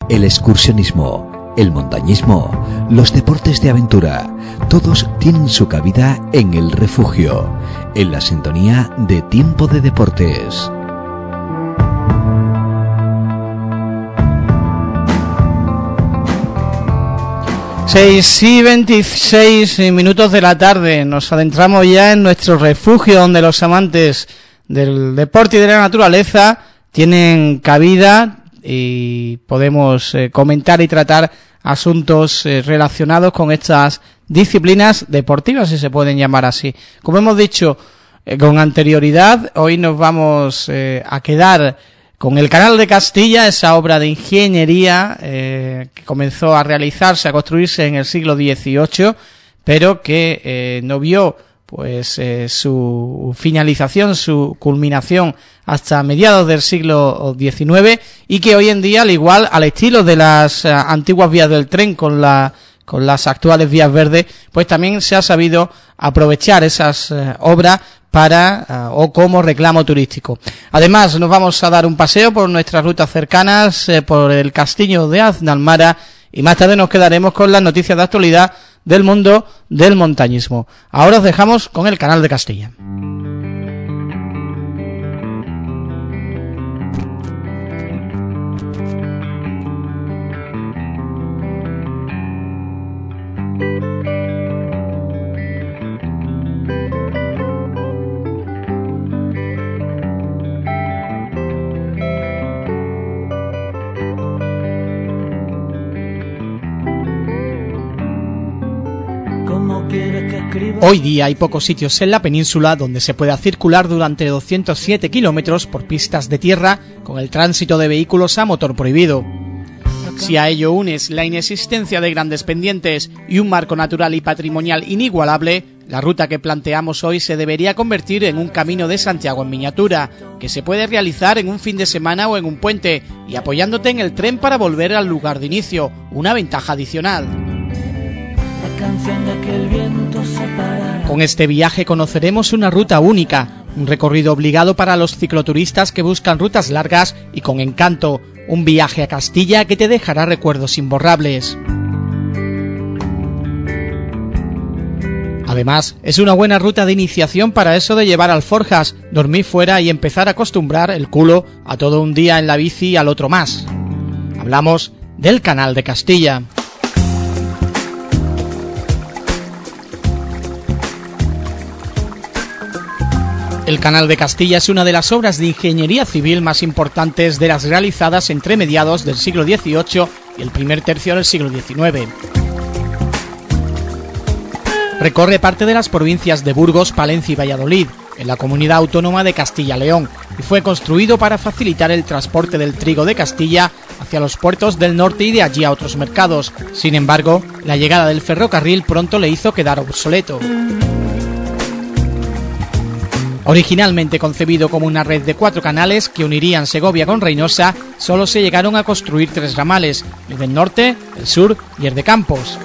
el excursionismo, el montañismo, los deportes de aventura, todos tienen su cabida en El Refugio, en la sintonía de Tiempo de Deportes. Seis y 26 minutos de la tarde, nos adentramos ya en nuestro refugio donde los amantes del deporte y de la naturaleza tienen cabida y podemos comentar y tratar asuntos relacionados con estas disciplinas deportivas, si se pueden llamar así. Como hemos dicho con anterioridad, hoy nos vamos a quedar con el Canal de Castilla, esa obra de ingeniería que comenzó a realizarse, a construirse en el siglo XVIII, pero que no vio pues su finalización, su culminación hasta mediados del siglo XIX, y que hoy en día, al igual, al estilo de las antiguas vías del tren con las actuales vías verdes, pues también se ha sabido aprovechar esas obras para o como reclamo turístico. Además, nos vamos a dar un paseo por nuestras rutas cercanas, por el Castillo de Aznalmara, y más tarde nos quedaremos con las noticias de actualidad del mundo del montañismo. Ahora os dejamos con el Canal de Castilla. Hoy día hay pocos sitios en la península donde se pueda circular durante 207 kilómetros por pistas de tierra con el tránsito de vehículos a motor prohibido. Si a ello unes la inexistencia de grandes pendientes y un marco natural y patrimonial inigualable, la ruta que planteamos hoy se debería convertir en un camino de Santiago en miniatura, que se puede realizar en un fin de semana o en un puente, y apoyándote en el tren para volver al lugar de inicio, una ventaja adicional. Con este viaje conoceremos una ruta única, un recorrido obligado para los cicloturistas que buscan rutas largas y con encanto, un viaje a Castilla que te dejará recuerdos imborrables. Además, es una buena ruta de iniciación para eso de llevar alforjas, dormir fuera y empezar a acostumbrar el culo a todo un día en la bici y al otro más. Hablamos del Canal de Castilla. El Canal de Castilla es una de las obras de ingeniería civil más importantes de las realizadas entre mediados del siglo XVIII y el primer tercio del siglo XIX. Recorre parte de las provincias de Burgos, Palencia y Valladolid, en la comunidad autónoma de Castilla-León, y fue construido para facilitar el transporte del trigo de Castilla hacia los puertos del norte y de allí a otros mercados. Sin embargo, la llegada del ferrocarril pronto le hizo quedar obsoleto. Originalmente concebido como una red de 4 canales que unirían Segovia con Reynosa, solo se llegaron a construir 3 ramales, el del norte, el sur y el de Campos.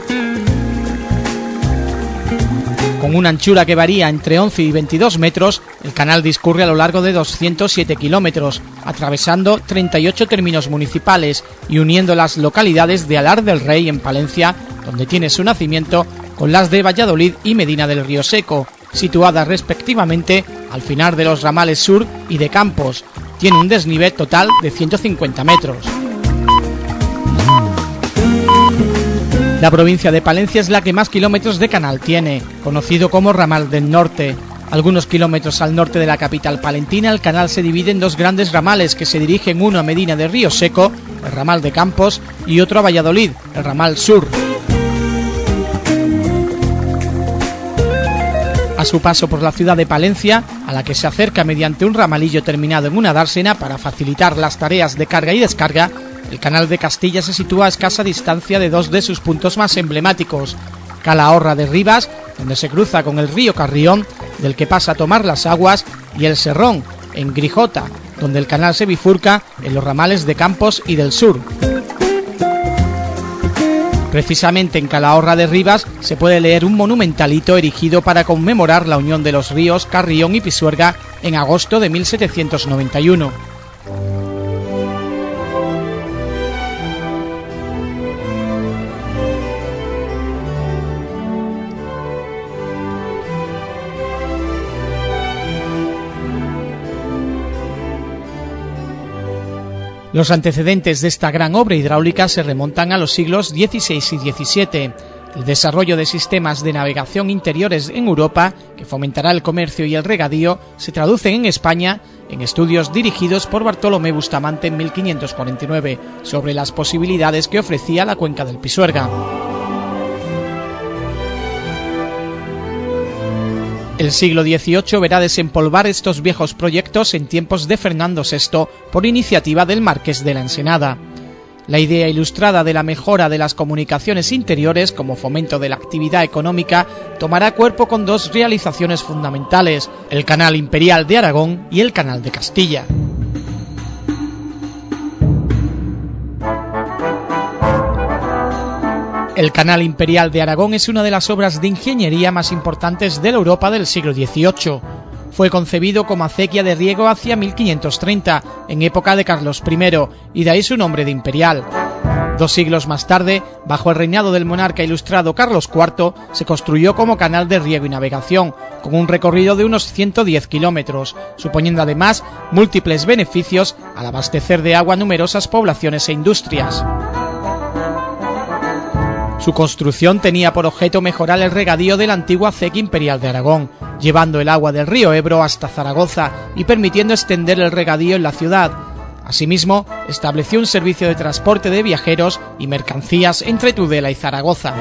Con una anchura que varía entre 11 y 22 metros, el canal discurre a lo largo de 207 kilómetros, atravesando 38 términos municipales y uniendo las localidades de Alar del Rey en Palencia, donde tiene su nacimiento, con las de Valladolid y Medina del Río Seco, situadas respectivamente al final de los ramales sur y de Campos. Tiene un desnivel total de 150 metros. La provincia de Palencia es la que más kilómetros de canal tiene, conocido como Ramal del Norte. Algunos kilómetros al norte de la capital palentina, el canal se divide en 2 grandes ramales que se dirigen, uno a Medina del Río Seco, el ramal de Campos, y otro a Valladolid, el ramal sur. A su paso por la ciudad de Palencia, a la que se acerca mediante un ramalillo terminado en una dársena para facilitar las tareas de carga y descarga, el Canal de Castilla se sitúa a escasa distancia de 2 de sus puntos más emblemáticos: Calahorra de Rivas, donde se cruza con el río Carrión, del que pasa a tomar las aguas, y el Serrón, en Grijota, donde el canal se bifurca en los ramales de Campos y del Sur. Precisamente en Calahorra de Rivas se puede leer un monumentalito erigido para conmemorar la unión de los ríos Carrión y Pisuerga en agosto de 1791. Los antecedentes de esta gran obra hidráulica se remontan a los siglos XVI y XVII. El desarrollo de sistemas de navegación interiores en Europa, que fomentará el comercio y el regadío, se traducen en España en estudios dirigidos por Bartolomé Bustamante en 1549 sobre las posibilidades que ofrecía la cuenca del Pisuerga. El siglo XVIII verá desempolvar estos viejos proyectos en tiempos de Fernando VI por iniciativa del Marqués de la Ensenada. La idea ilustrada de la mejora de las comunicaciones interiores como fomento de la actividad económica tomará cuerpo con dos realizaciones fundamentales, el Canal Imperial de Aragón y el Canal de Castilla. El Canal Imperial de Aragón es una de las obras de ingeniería más importantes de la Europa del siglo XVIII. Fue concebido como acequia de riego hacia 1530, en época de Carlos I, y de ahí su nombre de imperial. 2 siglos más tarde, bajo el reinado del monarca ilustrado Carlos IV, se construyó como canal de riego y navegación, con un recorrido de unos 110 kilómetros, suponiendo además múltiples beneficios al abastecer de agua numerosas poblaciones e industrias. Su construcción tenía por objeto mejorar el regadío de la antigua acequia imperial de Aragón, llevando el agua del río Ebro hasta Zaragoza y permitiendo extender el regadío en la ciudad. Asimismo, estableció un servicio de transporte de viajeros y mercancías entre Tudela y Zaragoza.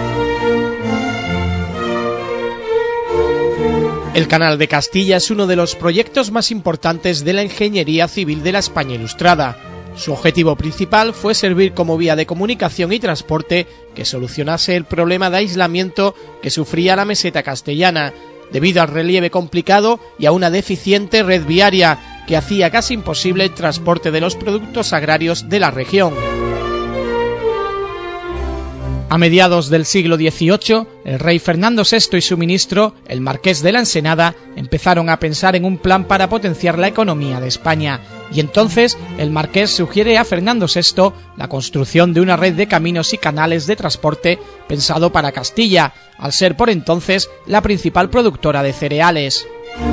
El Canal de Castilla es uno de los proyectos más importantes de la ingeniería civil de la España ilustrada. Su objetivo principal fue servir como vía de comunicación y transporte que solucionase el problema de aislamiento que sufría la meseta castellana, debido al relieve complicado y a una deficiente red viaria que hacía casi imposible el transporte de los productos agrarios de la región. A mediados del siglo XVIII, el rey Fernando VI y su ministro, el Marqués de la Ensenada, empezaron a pensar en un plan para potenciar la economía de España, y entonces el Marqués sugiere a Fernando VI la construcción de una red de caminos y canales de transporte pensado para Castilla, al ser por entonces la principal productora de cereales.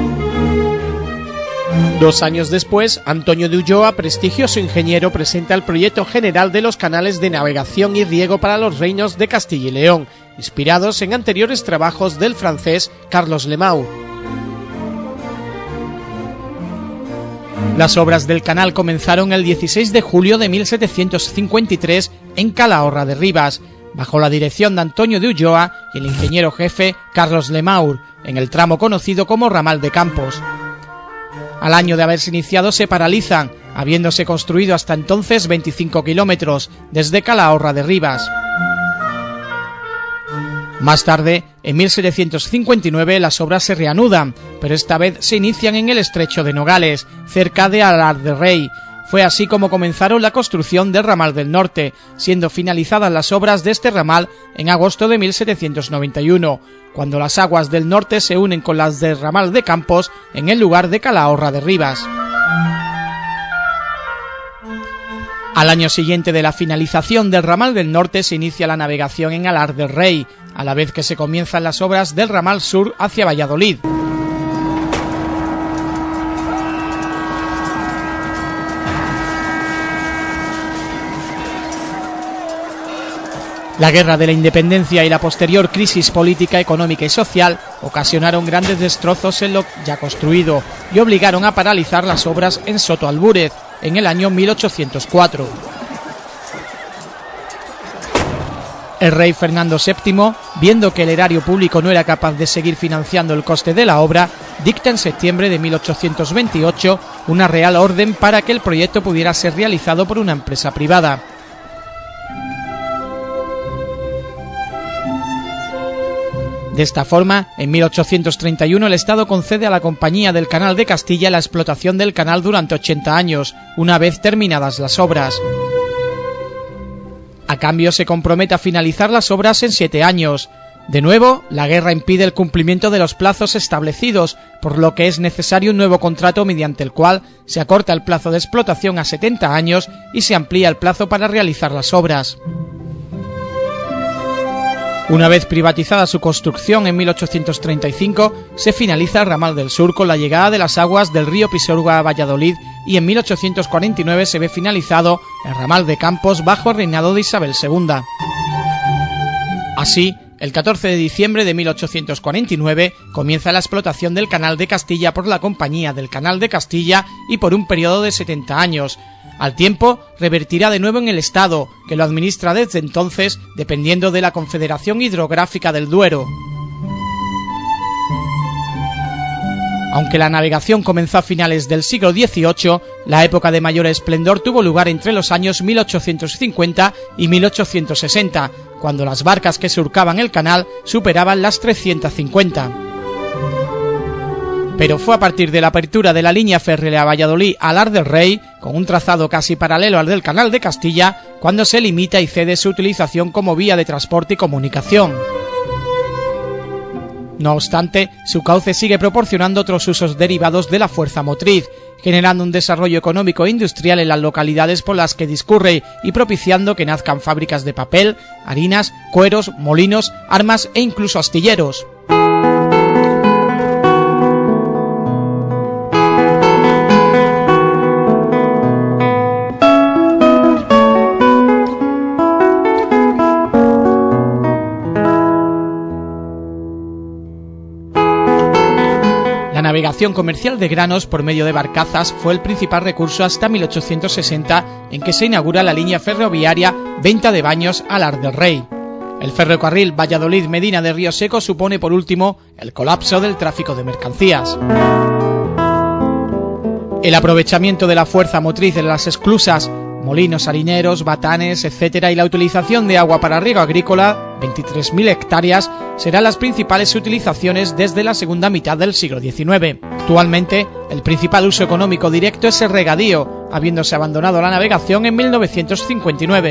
2 años después, Antonio de Ulloa, prestigioso ingeniero, presenta el proyecto general de los canales de navegación y riego para los reinos de Castilla y León, inspirados en anteriores trabajos del francés Carlos Lemau. Las obras del canal comenzaron el 16 de julio de 1753 en Calahorra de Ribas, bajo la dirección de Antonio de Ulloa y el ingeniero jefe Carlos Lemau, en el tramo conocido como Ramal de Campos. Al año de haberse iniciado se paralizan, habiéndose construido hasta entonces 25 kilómetros desde Calahorra de Ribas. Más tarde, en 1759, las obras se reanudan, pero esta vez se inician en el estrecho de Nogales, cerca de Alar de Rey. Fue así como comenzaron la construcción del ramal del norte, siendo finalizadas las obras de este ramal en agosto de 1791, cuando las aguas del norte se unen con las del ramal de Campos en el lugar de Calahorra de Ribas. Al año siguiente de la finalización del ramal del norte se inicia la navegación en Alar del Rey, a la vez que se comienzan las obras del ramal sur hacia Valladolid. La Guerra de la Independencia y la posterior crisis política, económica y social ocasionaron grandes destrozos en lo ya construido y obligaron a paralizar las obras en Soto Albúrez en el año 1804. El rey Fernando VII, viendo que el erario público no era capaz de seguir financiando el coste de la obra, dicta en septiembre de 1828 una real orden para que el proyecto pudiera ser realizado por una empresa privada. De esta forma, en 1831 el Estado concede a la Compañía del Canal de Castilla la explotación del canal durante 80 años, una vez terminadas las obras. A cambio se compromete a finalizar las obras en 7 años. De nuevo, la guerra impide el cumplimiento de los plazos establecidos, por lo que es necesario un nuevo contrato mediante el cual se acorta el plazo de explotación a 70 años y se amplía el plazo para realizar las obras. Una vez privatizada su construcción en 1835, se finaliza el ramal del sur con la llegada de las aguas del río Pisuerga a Valladolid y en 1849 se ve finalizado el ramal de Campos bajo el reinado de Isabel II. Así, el 14 de diciembre de 1849 comienza la explotación del Canal de Castilla por la Compañía del Canal de Castilla y por un periodo de 70 años. Al tiempo, revertirá de nuevo en el Estado, que lo administra desde entonces dependiendo de la Confederación Hidrográfica del Duero. Aunque la navegación comenzó a finales del siglo XVIII, la época de mayor esplendor tuvo lugar entre los años 1850 y 1860, cuando las barcas que surcaban el canal superaban las 350. Pero fue a partir de la apertura de la línea férrea Valladolid a Alar del Rey, con un trazado casi paralelo al del Canal de Castilla, cuando se limita y cede su utilización como vía de transporte y comunicación. No obstante, su cauce sigue proporcionando otros usos derivados de la fuerza motriz, generando un desarrollo económico e industrial en las localidades por las que discurre y propiciando que nazcan fábricas de papel, harinas, cueros, molinos, armas e incluso astilleros. La navegación comercial de granos por medio de barcazas fue el principal recurso hasta 1860, en que se inaugura la línea ferroviaria Venta de Baños a Alar del Rey. El ferrocarril Valladolid-Medina de Río Seco supone por último el colapso del tráfico de mercancías. El aprovechamiento de la fuerza motriz de las esclusas, molinos harineros, batanes, etc. y la utilización de agua para riego agrícola, 23.000 hectáreas, serán las principales utilizaciones desde la segunda mitad del siglo XIX. Actualmente, el principal uso económico directo es el regadío, habiéndose abandonado la navegación en 1959.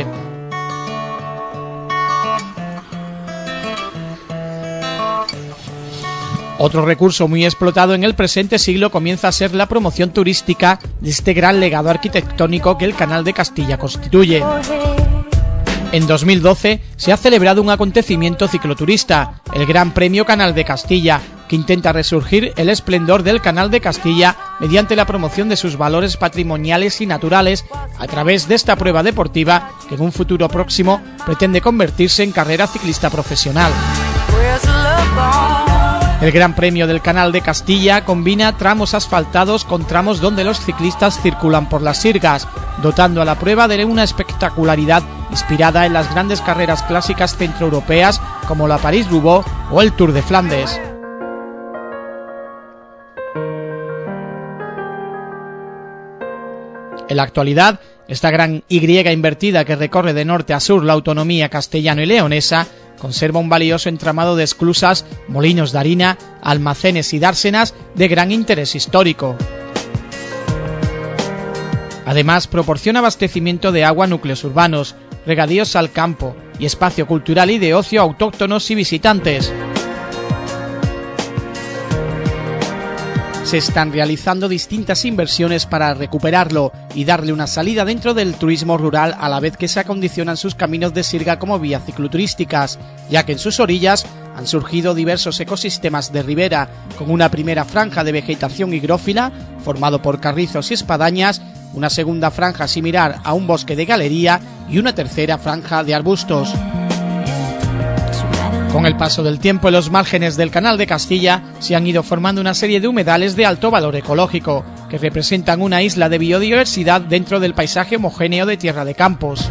Otro recurso muy explotado en el presente siglo comienza a ser la promoción turística de este gran legado arquitectónico que el Canal de Castilla constituye. En 2012 se ha celebrado un acontecimiento cicloturista, el Gran Premio Canal de Castilla, que intenta resurgir el esplendor del Canal de Castilla mediante la promoción de sus valores patrimoniales y naturales a través de esta prueba deportiva que en un futuro próximo pretende convertirse en carrera ciclista profesional. El Gran Premio del Canal de Castilla combina tramos asfaltados con tramos donde los ciclistas circulan por las sirgas, dotando a la prueba de una espectacularidad inspirada en las grandes carreras clásicas centroeuropeas como la París-Roubaix o el Tour de Flandes. En la actualidad, esta gran Y invertida que recorre de norte a sur la autonomía castellano y leonesa conserva un valioso entramado de esclusas, molinos de harina, almacenes y dársenas de gran interés histórico. Además, proporciona abastecimiento de agua a núcleos urbanos, regadíos al campo y espacio cultural y de ocio a autóctonos y visitantes. Se están realizando distintas inversiones para recuperarlo y darle una salida dentro del turismo rural, a la vez que se acondicionan sus caminos de sirga como vías cicloturísticas, ya que en sus orillas han surgido diversos ecosistemas de ribera, con una primera franja de vegetación higrófila, formado por carrizos y espadañas, una segunda franja similar a un bosque de galería y una tercera franja de arbustos. Con el paso del tiempo, en los márgenes del Canal de Castilla se han ido formando una serie de humedales de alto valor ecológico, que representan una isla de biodiversidad dentro del paisaje homogéneo de Tierra de Campos.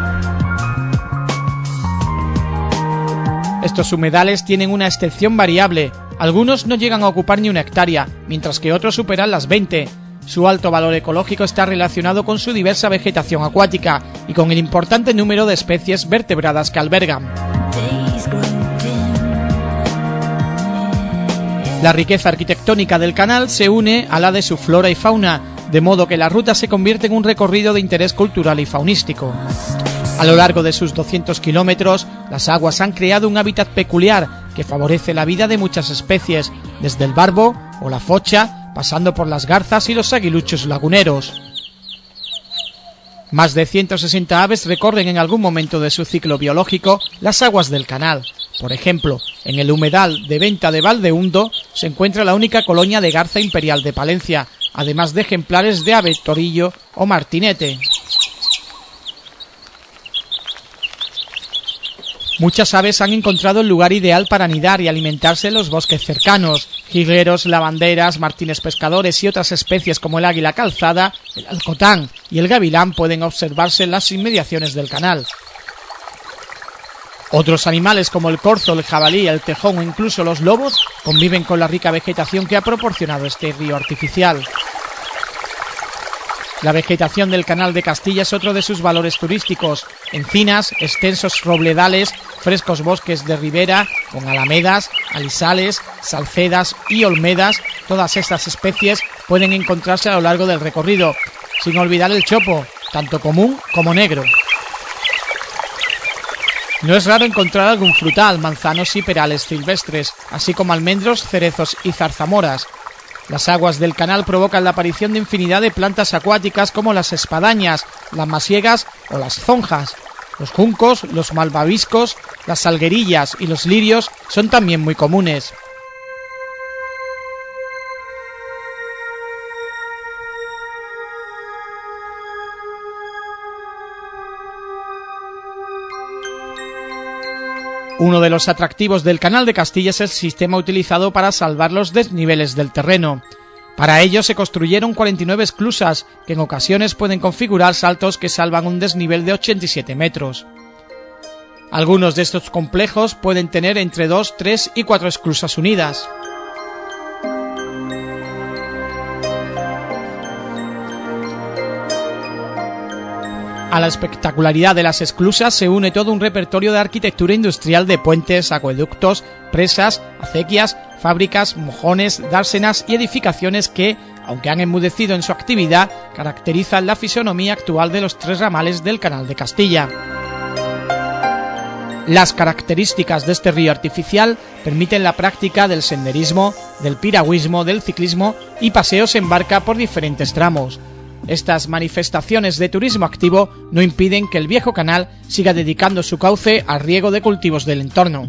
Estos humedales tienen una extensión variable, algunos no llegan a ocupar ni 1 hectárea, mientras que otros superan las 20. Su alto valor ecológico está relacionado con su diversa vegetación acuática y con el importante número de especies vertebradas que albergan. La riqueza arquitectónica del canal se une a la de su flora y fauna, de modo que la ruta se convierte en un recorrido de interés cultural y faunístico. A lo largo de sus 200 kilómetros, las aguas han creado un hábitat peculiar que favorece la vida de muchas especies, desde el barbo o la focha, pasando por las garzas y los aguiluchos laguneros. Más de 160 aves recorren en algún momento de su ciclo biológico las aguas del canal. Por ejemplo, en el humedal de Venta de Valdehundo se encuentra la única colonia de garza imperial de Palencia, además de ejemplares de ave torillo o martinete. Muchas aves han encontrado el lugar ideal para anidar y alimentarse en los bosques cercanos. Jilgueros, lavanderas, martines pescadores y otras especies como el águila calzada, el alcotán y el gavilán pueden observarse en las inmediaciones del canal. Otros animales como el corzo, el jabalí, el tejón o incluso los lobos conviven con la rica vegetación que ha proporcionado este río artificial. La vegetación del Canal de Castilla es otro de sus valores turísticos. Encinas, extensos robledales, frescos bosques de ribera, con alamedas, alisales, salcedas y olmedas, todas estas especies pueden encontrarse a lo largo del recorrido, sin olvidar el chopo, tanto común como negro. No es raro encontrar algún frutal, manzanos y perales silvestres, así como almendros, cerezos y zarzamoras. Las aguas del canal provocan la aparición de infinidad de plantas acuáticas como las espadañas, las masiegas o las zonjas. Los juncos, los malvaviscos, las salguerillas y los lirios son también muy comunes. Uno de los atractivos del Canal de Castilla es el sistema utilizado para salvar los desniveles del terreno. Para ello se construyeron 49 esclusas, que en ocasiones pueden configurar saltos que salvan un desnivel de 87 metros. Algunos de estos complejos pueden tener entre 2, 3 y 4 esclusas unidas. A la espectacularidad de las esclusas se une todo un repertorio de arquitectura industrial de puentes, acueductos, presas, acequias, fábricas, mojones, dársenas y edificaciones que, aunque han enmudecido en su actividad, caracterizan la fisonomía actual de los 3 ramales del Canal de Castilla. Las características de este río artificial permiten la práctica del senderismo, del piragüismo, del ciclismo y paseos en barca por diferentes tramos. Estas manifestaciones de turismo activo no impiden que el viejo canal siga dedicando su cauce al riego de cultivos del entorno.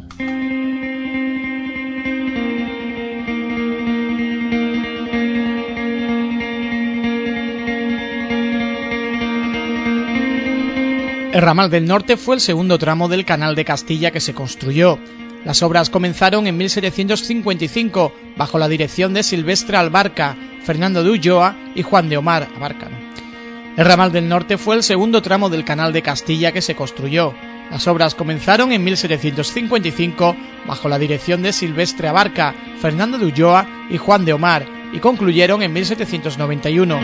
El ramal del norte fue el segundo tramo del Canal de Castilla que se construyó. Las obras comenzaron en 1755 bajo la dirección de Silvestre Albarca, Fernando de Ulloa y Juan de Omar Abarca. El ramal del norte fue el segundo tramo del Canal de Castilla que se construyó. Las obras comenzaron en 1755 bajo la dirección de Silvestre Abarca, Fernando de Ulloa y Juan de Omar y concluyeron en 1791.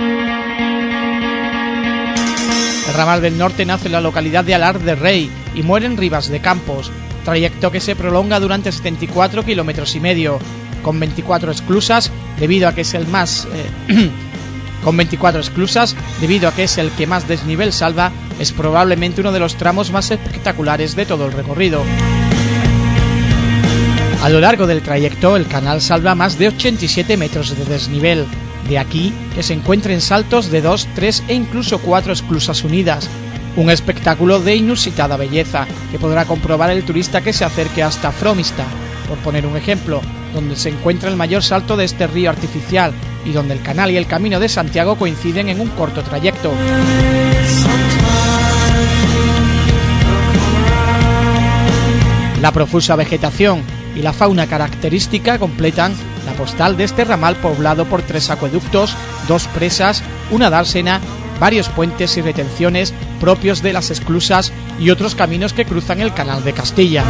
El ramal del norte nace en la localidad de Alar de Rey y muere en Ribas de Campos, trayecto que se prolonga durante 74 kilómetros y medio, con 24 esclusas debido a que es el más debido a que es el que más desnivel salva. Es probablemente uno de los tramos más espectaculares de todo el recorrido. A lo largo del trayecto el canal salva más de 87 metros de desnivel, de aquí que se encuentren saltos de 2, 3 e incluso 4 esclusas unidas. Un espectáculo de inusitada belleza que podrá comprobar el turista que se acerque hasta Fromista, por poner un ejemplo, donde se encuentra el mayor salto de este río artificial y donde el canal y el Camino de Santiago coinciden en un corto trayecto. La profusa vegetación y la fauna característica completan la postal de este ramal poblado por 3 acueductos, 2 presas, una dársena, varios puentes y retenciones propios de las esclusas y otros caminos que cruzan el Canal de Castilla.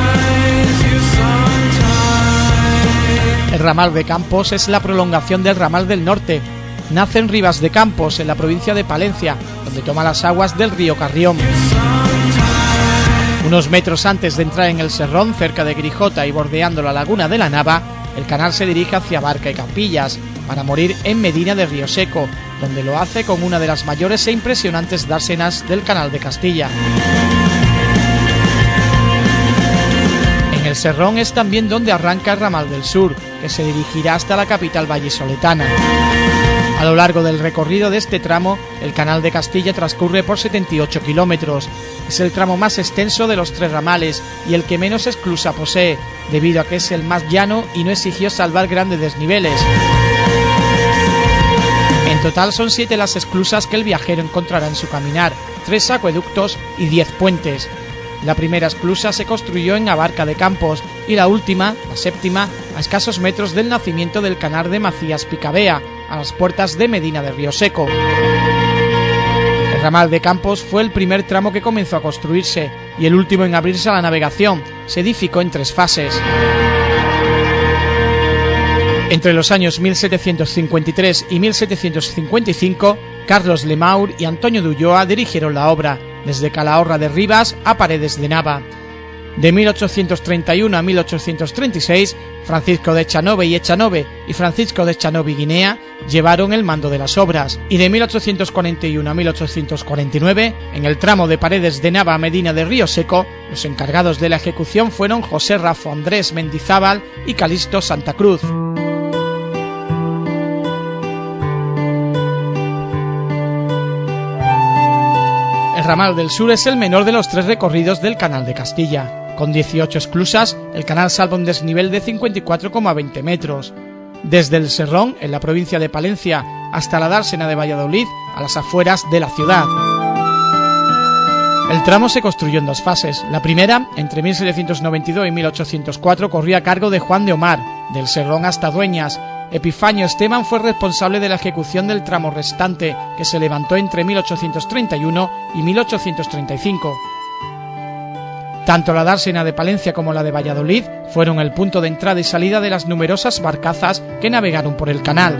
El ramal de Campos es la prolongación del ramal del norte. Nace en Ribas de Campos, en la provincia de Palencia, donde toma las aguas del río Carrión. Unos metros antes de entrar en el Serrón, cerca de Grijota y bordeando la laguna de la Nava, el canal se dirige hacia Barca y Campillas, para morir en Medina de Río Seco, donde lo hace con una de las mayores e impresionantes dársenas del Canal de Castilla. En el Serrón es también donde arranca el ramal del sur, que se dirigirá hasta la capital vallisoletana. A lo largo del recorrido de este tramo, el Canal de Castilla transcurre por 78 kilómetros. Es el tramo más extenso de los 3 ramales y el que menos esclusa posee, debido a que es el más llano y no exigió salvar grandes desniveles. total son 7 las esclusas que el viajero encontrará en su caminar, 3 acueductos y 10 puentes. La primera esclusa se construyó en Abarca de Campos y la última, la séptima, a escasos metros del nacimiento del canal de Macías-Picabea, a las puertas de Medina de Río Seco. El ramal de Campos fue el primer tramo que comenzó a construirse y el último en abrirse a la navegación. Se edificó en 3 fases. Entre los años 1753 y 1755, Carlos Lemaur y Antonio de Ulloa dirigieron la obra, desde Calahorra de Rivas a Paredes de Nava. De 1831 a 1836, Francisco de Echanove y Echanove y Francisco de Echanove y Guinea llevaron el mando de las obras, y de 1841 a 1849, en el tramo de Paredes de Nava a Medina de Río Seco, los encargados de la ejecución fueron José Rafo Andrés Mendizábal y Calixto Santa Cruz. El ramal del sur es el menor de los 3 recorridos del Canal de Castilla. Con 18 esclusas, el canal salva un desnivel de 54,20 metros. Desde el Serrón, en la provincia de Palencia, hasta la dársena de Valladolid, a las afueras de la ciudad. El tramo se construyó en 2 fases. La primera, entre 1792 y 1804, corría a cargo de Juan de Omar, del Serrón hasta Dueñas. Epifanio Esteban fue responsable de la ejecución del tramo restante, que se levantó entre 1831 y 1835. Tanto la dársena de Palencia como la de Valladolid fueron el punto de entrada y salida de las numerosas barcazas que navegaron por el canal.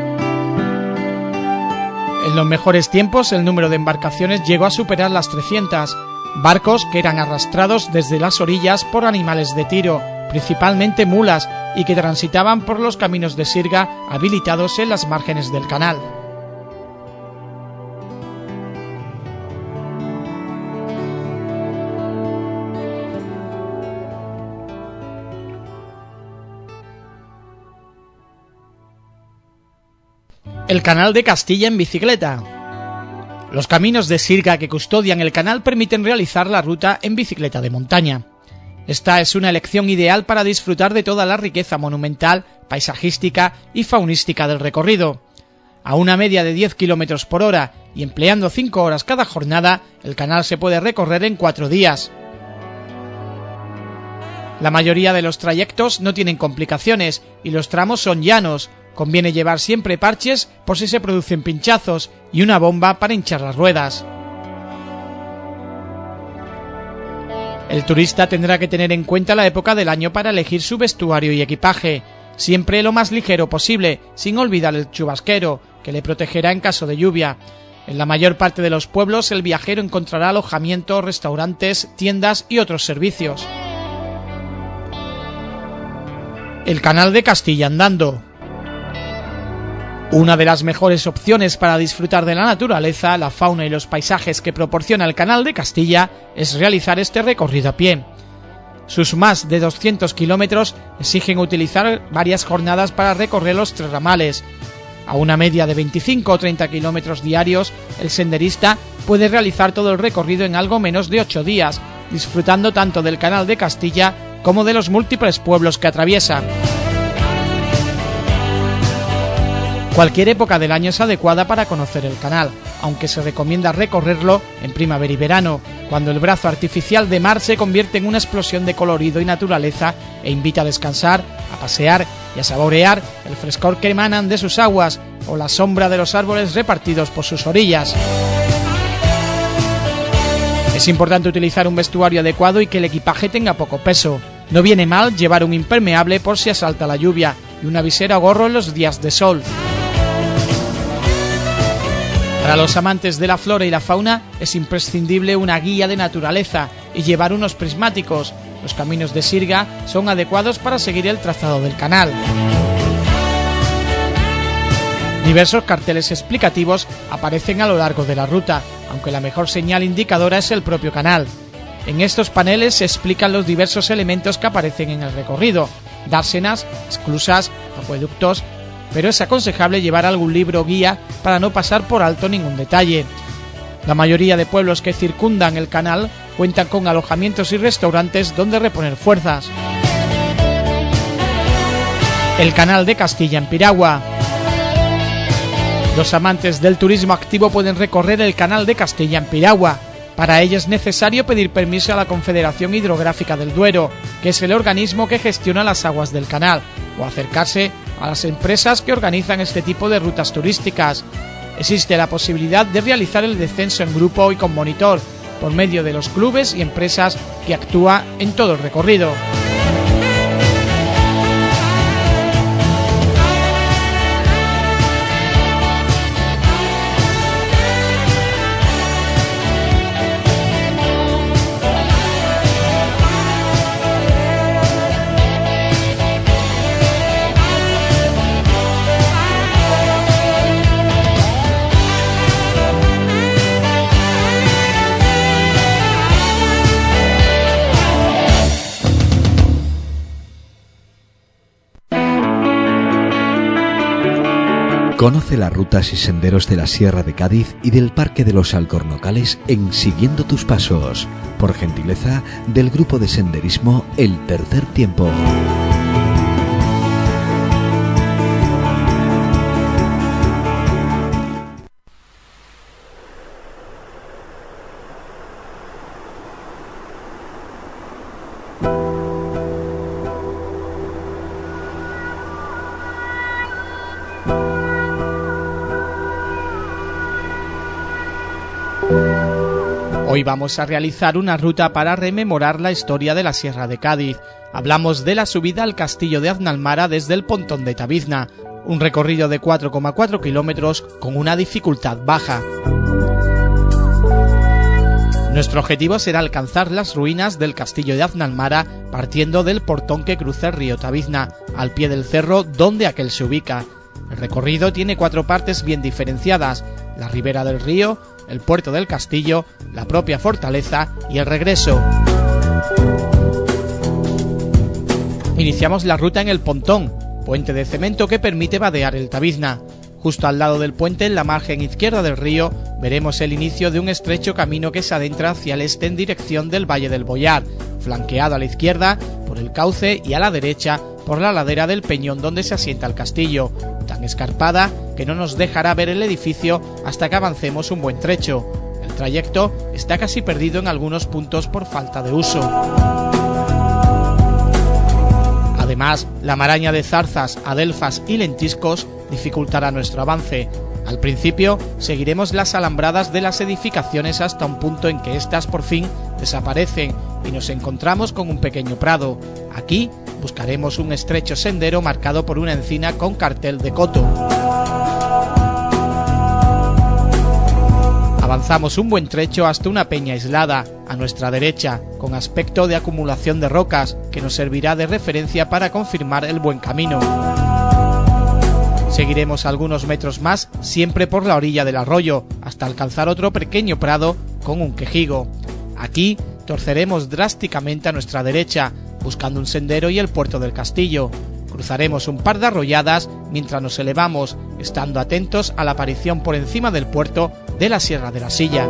En los mejores tiempos, el número de embarcaciones llegó a superar las 300, barcos que eran arrastrados desde las orillas por animales de tiro, principalmente mulas, y que transitaban por los caminos de sirga habilitados en las márgenes del canal. El canal de Castilla en bicicleta. Los caminos de sirga que custodian el canal permiten realizar la ruta en bicicleta de montaña. Esta es una elección ideal para disfrutar de toda la riqueza monumental, paisajística y faunística del recorrido. A una media de 10 km por hora y empleando 5 horas cada jornada, el canal se puede recorrer en 4 días. La mayoría de los trayectos no tienen complicaciones y los tramos son llanos. Conviene llevar siempre parches por si se producen pinchazos y una bomba para hinchar las ruedas. El turista tendrá que tener en cuenta la época del año para elegir su vestuario y equipaje, siempre lo más ligero posible, sin olvidar el chubasquero, que le protegerá en caso de lluvia. En la mayor parte de los pueblos el viajero encontrará alojamiento, restaurantes, tiendas y otros servicios. El canal de Castilla andando. Una de las mejores opciones para disfrutar de la naturaleza, la fauna y los paisajes que proporciona el Canal de Castilla es realizar este recorrido a pie. Sus más de 200 kilómetros exigen utilizar varias jornadas para recorrer los 3 ramales. A una media de 25 o 30 kilómetros diarios, el senderista puede realizar todo el recorrido en algo menos de 8 días, disfrutando tanto del Canal de Castilla como de los múltiples pueblos que atraviesa. Cualquier época del año es adecuada para conocer el canal, aunque se recomienda recorrerlo en primavera y verano, cuando el brazo artificial de mar se convierte en una explosión de colorido y naturaleza e invita a descansar, a pasear y a saborear el frescor que emanan de sus aguas o la sombra de los árboles repartidos por sus orillas. Es importante utilizar un vestuario adecuado y que el equipaje tenga poco peso. No viene mal llevar un impermeable por si asalta la lluvia y una visera o gorro en los días de sol. Para los amantes de la flora y la fauna es imprescindible una guía de naturaleza y llevar unos prismáticos. Los caminos de sirga son adecuados para seguir el trazado del canal. Diversos carteles explicativos aparecen a lo largo de la ruta, aunque la mejor señal indicadora es el propio canal. En estos paneles se explican los diversos elementos que aparecen en el recorrido: dársenas, esclusas, acueductos, pero es aconsejable llevar algún libro o guía para no pasar por alto ningún detalle. La mayoría de pueblos que circundan el canal cuentan con alojamientos y restaurantes donde reponer fuerzas. El Canal de Castilla en piragua. Los amantes del turismo activo pueden recorrer el canal de Castilla en piragua. Para ello es necesario pedir permiso a la Confederación Hidrográfica del Duero, que es el organismo que gestiona las aguas del canal, o acercarse a las empresas que organizan este tipo de rutas turísticas. Existe la posibilidad de realizar el descenso en grupo y con monitor, por medio de los clubes y empresas que actúan en todo el recorrido. Conoce las rutas y senderos de la Sierra de Cádiz y del Parque de los Alcornocales en Siguiendo tus Pasos, por gentileza del grupo de senderismo El Tercer Tiempo. Hoy vamos a realizar una ruta para rememorar la historia de la Sierra de Cádiz. Hablamos de la subida al castillo de Aznalmara desde el Pontón de Tabizna, un recorrido de 4,4 kilómetros con una dificultad baja. Nuestro objetivo será alcanzar las ruinas del castillo de Aznalmara partiendo del portón que cruza el río Tabizna, al pie del cerro donde aquel se ubica. El recorrido tiene 4 partes bien diferenciadas: la ribera del río, el puerto del castillo, la propia fortaleza y el regreso. Iniciamos la ruta en el Pontón, puente de cemento que permite vadear el Tabizna. Justo al lado del puente, en la margen izquierda del río, veremos el inicio de un estrecho camino que se adentra hacia el este en dirección del Valle del Boyar, flanqueado a la izquierda por el cauce y a la derecha por la ladera del peñón donde se asienta el castillo, tan escarpada que no nos dejará ver el edificio hasta que avancemos un buen trecho. El trayecto está casi perdido en algunos puntos por falta de uso. Además, la maraña de zarzas, adelfas y lentiscos dificultará nuestro avance. Al principio, seguiremos las alambradas de las edificaciones hasta un punto en que éstas por fin desaparecen y nos encontramos con un pequeño prado. Aquí buscaremos un estrecho sendero marcado por una encina con cartel de coto. Avanzamos un buen trecho hasta una peña aislada, a nuestra derecha, con aspecto de acumulación de rocas, que nos servirá de referencia para confirmar el buen camino. Seguiremos algunos metros más, siempre por la orilla del arroyo, hasta alcanzar otro pequeño prado con un quejigo. Aquí torceremos drásticamente a nuestra derecha, buscando un sendero y el puerto del castillo. Cruzaremos un par de arroyadas mientras nos elevamos, estando atentos a la aparición por encima del puerto de la Sierra de la Silla.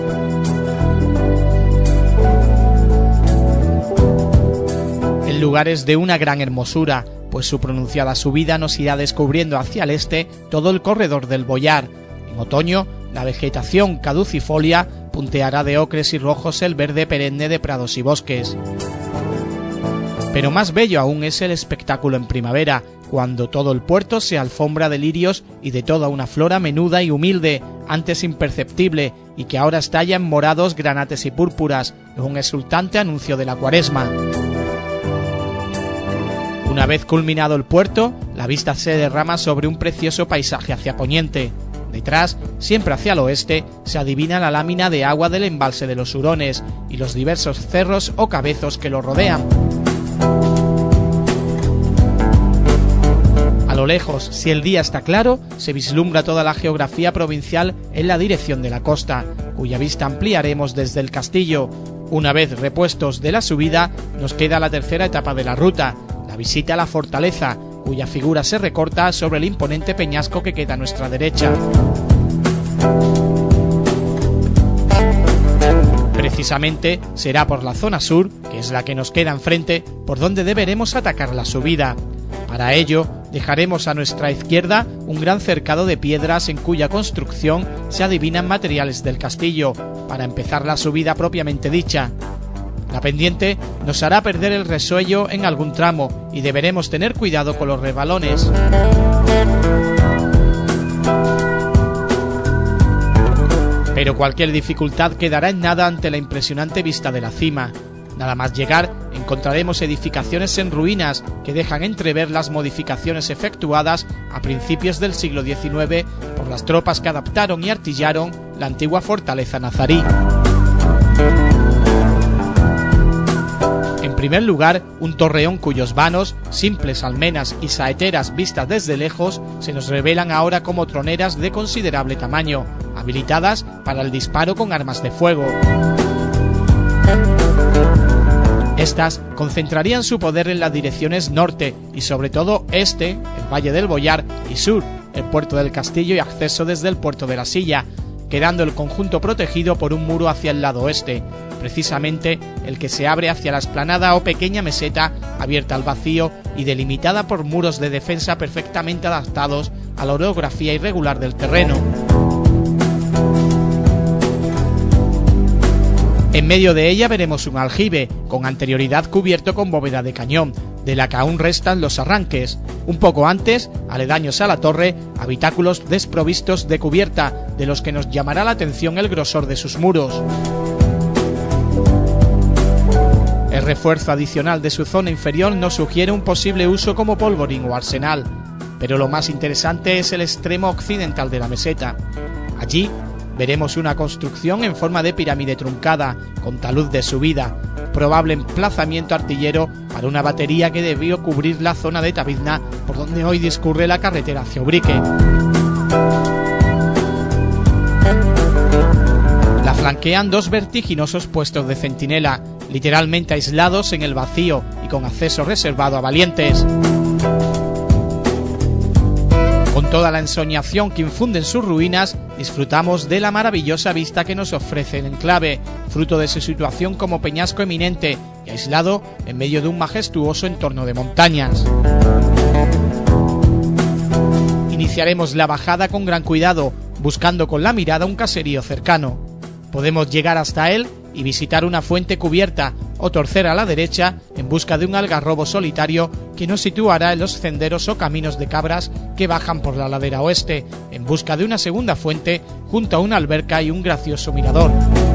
El lugar es de una gran hermosura, pues su pronunciada subida nos irá descubriendo hacia el este todo el corredor del Boyar. En otoño, la vegetación caducifolia punteará de ocres y rojos el verde perenne de prados y bosques. Pero más bello aún es el espectáculo en primavera, cuando todo el puerto se alfombra de lirios y de toda una flora menuda y humilde, antes imperceptible, y que ahora estalla en morados, granates y púrpuras, en un exultante anuncio de la cuaresma. Una vez culminado el puerto, la vista se derrama sobre un precioso paisaje hacia poniente. Detrás, siempre hacia el oeste, se adivina la lámina de agua del embalse de los Hurones y los diversos cerros o cabezos que lo rodean. A lo lejos, si el día está claro, se vislumbra toda la geografía provincial en la dirección de la costa, cuya vista ampliaremos desde el castillo. Una vez repuestos de la subida, nos queda la tercera etapa de la ruta, la visita a la fortaleza, cuya figura se recorta sobre el imponente peñasco que queda a nuestra derecha. Precisamente será por la zona sur, que es la que nos queda enfrente, por donde deberemos atacar la subida. Para ello, Dejaremos a nuestra izquierda un gran cercado de piedras en cuya construcción se adivinan materiales del castillo, para empezar la subida propiamente dicha. La pendiente nos hará perder el resuello en algún tramo y deberemos tener cuidado con los resbalones. Pero cualquier dificultad quedará en nada ante la impresionante vista de la cima. Nada más llegar, encontraremos edificaciones en ruinas que dejan entrever las modificaciones efectuadas a principios del siglo XIX por las tropas que adaptaron y artillaron la antigua fortaleza nazarí. En primer lugar, un torreón cuyos vanos, simples almenas y saeteras vistas desde lejos, se nos revelan ahora como troneras de considerable tamaño, habilitadas para el disparo con armas de fuego. Estas concentrarían su poder en las direcciones norte y sobre todo este, el Valle del Boyar, y sur, el puerto del castillo y acceso desde el puerto de la Silla, quedando el conjunto protegido por un muro hacia el lado oeste, precisamente el que se abre hacia la explanada o pequeña meseta abierta al vacío y delimitada por muros de defensa perfectamente adaptados a la orografía irregular del terreno. En medio de ella veremos un aljibe, con anterioridad cubierto con bóveda de cañón, de la que aún restan los arranques. Un poco antes, aledaños a la torre, habitáculos desprovistos de cubierta, de los que nos llamará la atención el grosor de sus muros. El refuerzo adicional de su zona inferior nos sugiere un posible uso como polvorín o arsenal, pero lo más interesante es el extremo occidental de la meseta. Allí veremos una construcción en forma de pirámide truncada, con talud de subida, probable emplazamiento artillero para una batería que debió cubrir la zona de Tabizna, por donde hoy discurre la carretera hacia Ubrique. La flanquean dos vertiginosos puestos de centinela, literalmente aislados en el vacío y con acceso reservado a valientes. Con toda la ensoñación que infunden sus ruinas, disfrutamos de la maravillosa vista que nos ofrece el enclave, fruto de su situación como peñasco eminente y aislado en medio de un majestuoso entorno de montañas. Iniciaremos la bajada con gran cuidado, buscando con la mirada un caserío cercano. Podemos llegar hasta él y visitar una fuente cubierta o torcer a la derecha en busca de un algarrobo solitario que nos situará en los senderos o caminos de cabras que bajan por la ladera oeste, en busca de una segunda fuente junto a una alberca y un gracioso mirador.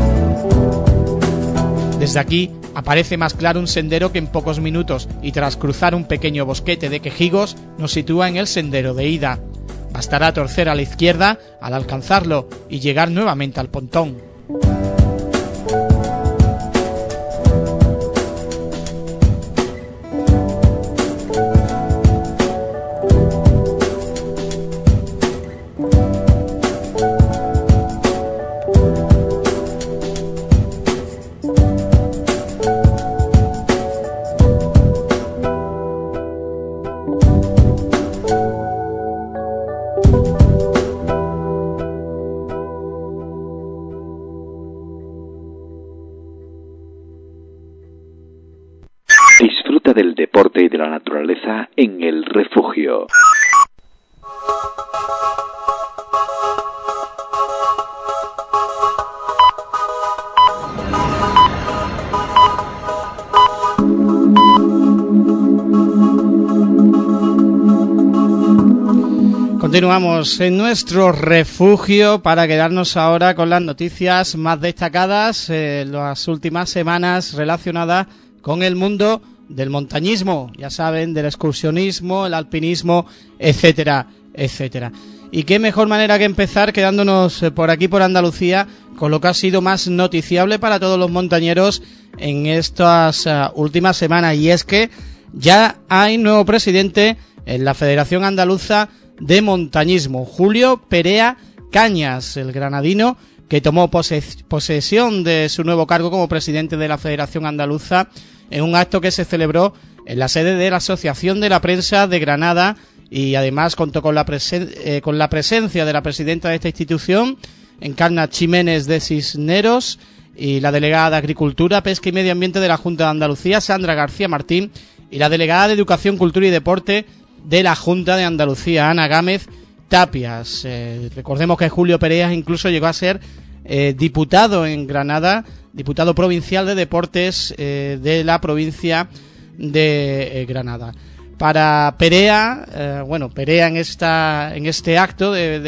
Desde aquí aparece más claro un sendero que en pocos minutos y tras cruzar un pequeño bosquete de quejigos nos sitúa en el sendero de ida. Bastará torcer a la izquierda al alcanzarlo y llegar nuevamente al pontón. Del deporte y de la naturaleza en el refugio. Continuamos en nuestro refugio para quedarnos ahora con las noticias más destacadas las últimas semanas relacionadas con el mundo del montañismo, ya saben, del excursionismo, el alpinismo, etcétera, etcétera. Y qué mejor manera que empezar quedándonos por aquí, por Andalucía, con lo que ha sido más noticiable para todos los montañeros en estas últimas semanas, y es que ya hay nuevo presidente en la Federación Andaluza de Montañismo, Julio Perea Cañas, el granadino que tomó posesión de su nuevo cargo como presidente de la Federación Andaluza en un acto que se celebró en la sede de la Asociación de la Prensa de Granada, y además contó con la presencia de la presidenta de esta institución, Encarna Ximénez de Cisneros, y la delegada de Agricultura, Pesca y Medio Ambiente de la Junta de Andalucía, Sandra García Martín, y la delegada de Educación, Cultura y Deporte de la Junta de Andalucía, Ana Gámez Tapias. Recordemos que Julio Perea incluso llegó a ser diputado en Granada, diputado provincial de deportes de la provincia de Granada. Para Perea, Perea en este acto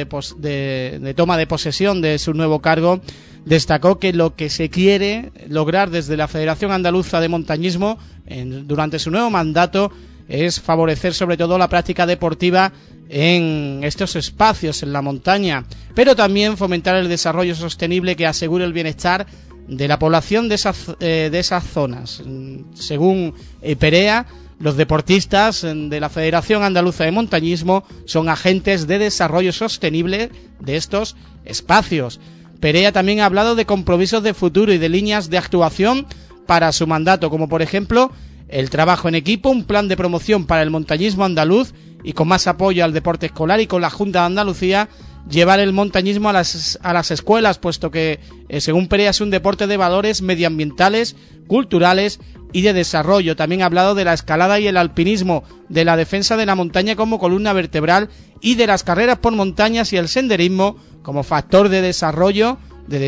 de toma de posesión de su nuevo cargo, destacó que lo que se quiere lograr desde la Federación Andaluza de Montañismo durante su nuevo mandato es favorecer sobre todo la práctica deportiva en estos espacios en la montaña, pero también fomentar el desarrollo sostenible que asegure el bienestar de la población de esas zonas. Según Perea, los deportistas de la Federación Andaluza de Montañismo son agentes de desarrollo sostenible de estos espacios. Perea también ha hablado de compromisos de futuro y de líneas de actuación para su mandato, como por ejemplo el trabajo en equipo, un plan de promoción para el montañismo andaluz y con más apoyo al deporte escolar, y con la Junta de Andalucía llevar el montañismo a las escuelas, puesto que, según Perea, es un deporte de valores medioambientales, culturales y de desarrollo. También ha hablado de la escalada y el alpinismo, de la defensa de la montaña como columna vertebral y de las carreras por montañas y el senderismo como factor de desarrollo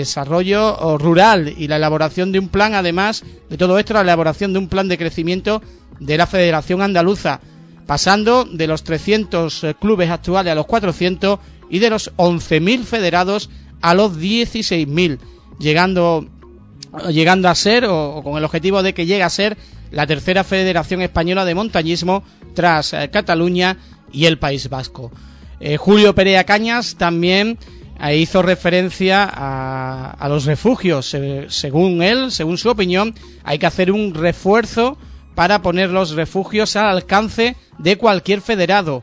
rural, y la elaboración de un plan, además de todo esto, la elaboración de un plan de crecimiento de la Federación Andaluza, pasando de los 300 clubes actuales a los 400 y de los 11.000 federados a los 16.000, llegando a ser, o con el objetivo de que llegue a ser, la tercera federación española de montañismo tras Cataluña y el País Vasco. Julio Perea Cañas también hizo referencia a los refugios. Según su opinión, hay que hacer un refuerzo para poner los refugios al alcance de cualquier federado.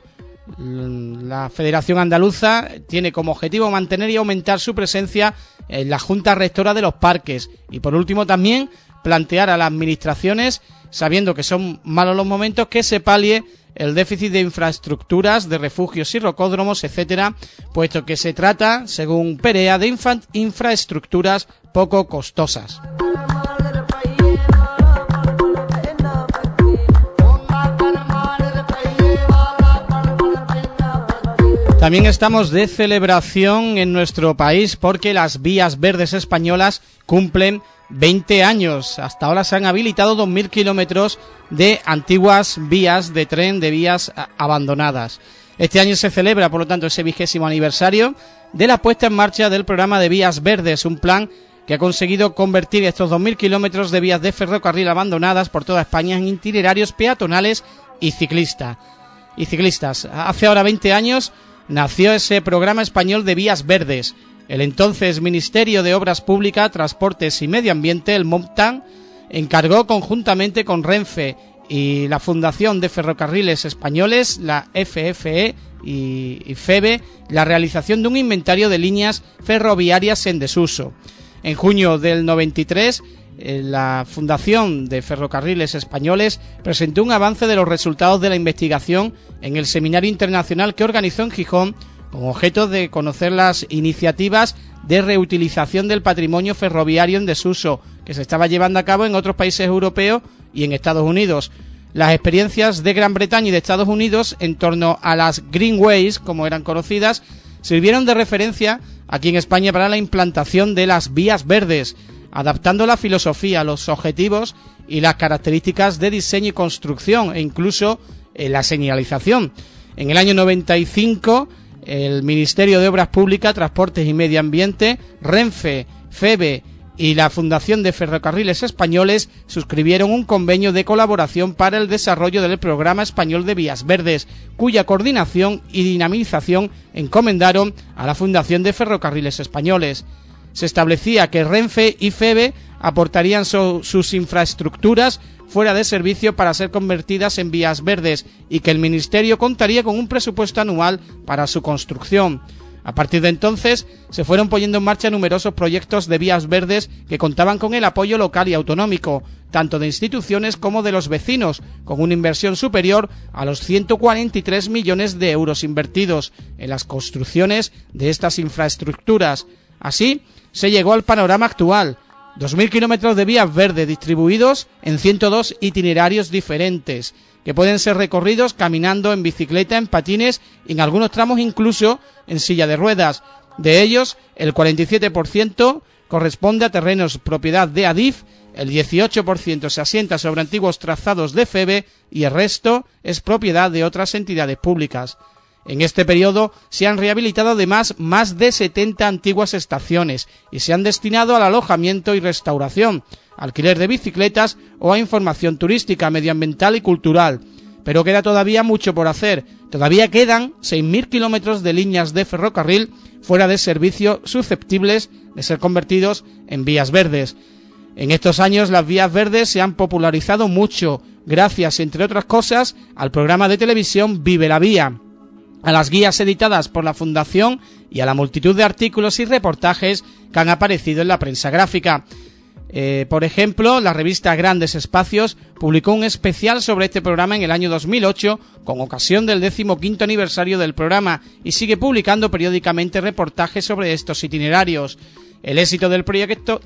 La Federación Andaluza tiene como objetivo mantener y aumentar su presencia en la Junta Rectora de los parques, y por último también plantear a las administraciones, sabiendo que son malos los momentos, que se palie el déficit de infraestructuras, de refugios y rocódromos, etcétera, puesto que se trata, según Perea, de infraestructuras poco costosas. También estamos de celebración en nuestro país porque las vías verdes españolas cumplen 20 años. Hasta ahora se han habilitado 2.000 kilómetros de antiguas vías de tren, de vías abandonadas. Este año se celebra, por lo tanto, ese 20º aniversario de la puesta en marcha del programa de Vías Verdes, un plan que ha conseguido convertir estos 2.000 kilómetros de vías de ferrocarril abandonadas por toda España en itinerarios peatonales y ciclistas. Hace ahora 20 años nació ese programa español de Vías Verdes. El entonces Ministerio de Obras Públicas, Transportes y Medio Ambiente, el MOPTAN, encargó conjuntamente con Renfe y la Fundación de Ferrocarriles Españoles, la FFE y FEBE, la realización de un inventario de líneas ferroviarias en desuso. En junio del 93, la Fundación de Ferrocarriles Españoles presentó un avance de los resultados de la investigación en el seminario internacional que organizó en Gijón, con objeto de conocer las iniciativas de reutilización del patrimonio ferroviario en desuso que se estaba llevando a cabo en otros países europeos y en Estados Unidos. Las experiencias de Gran Bretaña y de Estados Unidos en torno a las Greenways, como eran conocidas, sirvieron de referencia aquí en España para la implantación de las vías verdes, adaptando la filosofía, los objetivos y las características de diseño y construcción, e incluso la señalización. En el año 95, el Ministerio de Obras Públicas, Transportes y Medio Ambiente, Renfe, FEBE y la Fundación de Ferrocarriles Españoles suscribieron un convenio de colaboración para el desarrollo del Programa Español de Vías Verdes, cuya coordinación y dinamización encomendaron a la Fundación de Ferrocarriles Españoles. Se establecía que Renfe y FEBE aportarían sus infraestructuras fuera de servicio para ser convertidas en vías verdes y que el Ministerio contaría con un presupuesto anual para su construcción. A partir de entonces se fueron poniendo en marcha numerosos proyectos de vías verdes que contaban con el apoyo local y autonómico, tanto de instituciones como de los vecinos, con una inversión superior a los 143 millones de euros invertidos en las construcciones de estas infraestructuras. Así se llegó al panorama actual. 2.000 kilómetros de vías verdes distribuidos en 102 itinerarios diferentes, que pueden ser recorridos caminando, en bicicleta, en patines y en algunos tramos incluso en silla de ruedas. De ellos, el 47% corresponde a terrenos propiedad de Adif, el 18% se asienta sobre antiguos trazados de FEVE y el resto es propiedad de otras entidades públicas. En este periodo se han rehabilitado además más de 70 antiguas estaciones y se han destinado al alojamiento y restauración, alquiler de bicicletas o a información turística, medioambiental y cultural. Pero queda todavía mucho por hacer. Todavía quedan 6.000 kilómetros de líneas de ferrocarril fuera de servicio susceptibles de ser convertidos en vías verdes. En estos años las vías verdes se han popularizado mucho, gracias, entre otras cosas, al programa de televisión Vive la Vía, a las guías editadas por la Fundación y a la multitud de artículos y reportajes que han aparecido en la prensa gráfica. Por ejemplo, la revista Grandes Espacios publicó un especial sobre este programa en el año 2008 con ocasión del 15º aniversario del programa y sigue publicando periódicamente reportajes sobre estos itinerarios. El éxito del proyecto,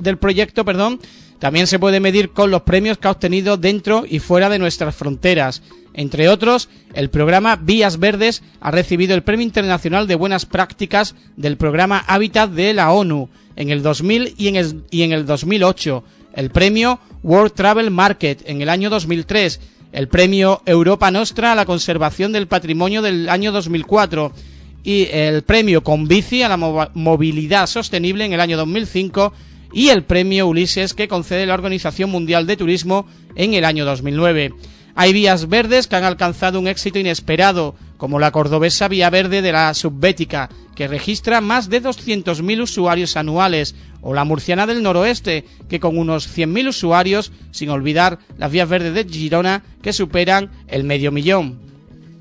también se puede medir con los premios que ha obtenido dentro y fuera de nuestras fronteras. Entre otros, el programa Vías Verdes ha recibido el Premio Internacional de Buenas Prácticas del programa Hábitat de la ONU en el 2000 y en el 2008, el premio World Travel Market en el año 2003, el premio Europa Nostra a la conservación del patrimonio del año 2004 y el premio Convici a la movilidad sostenible en el año 2005 y el premio Ulises que concede la Organización Mundial de Turismo en el año 2009. Hay vías verdes que han alcanzado un éxito inesperado, como la cordobesa Vía Verde de la Subbética, que registra más de 200.000 usuarios anuales, o la murciana del noroeste, que con unos 100.000 usuarios, sin olvidar las vías verdes de Girona, que superan el 500.000.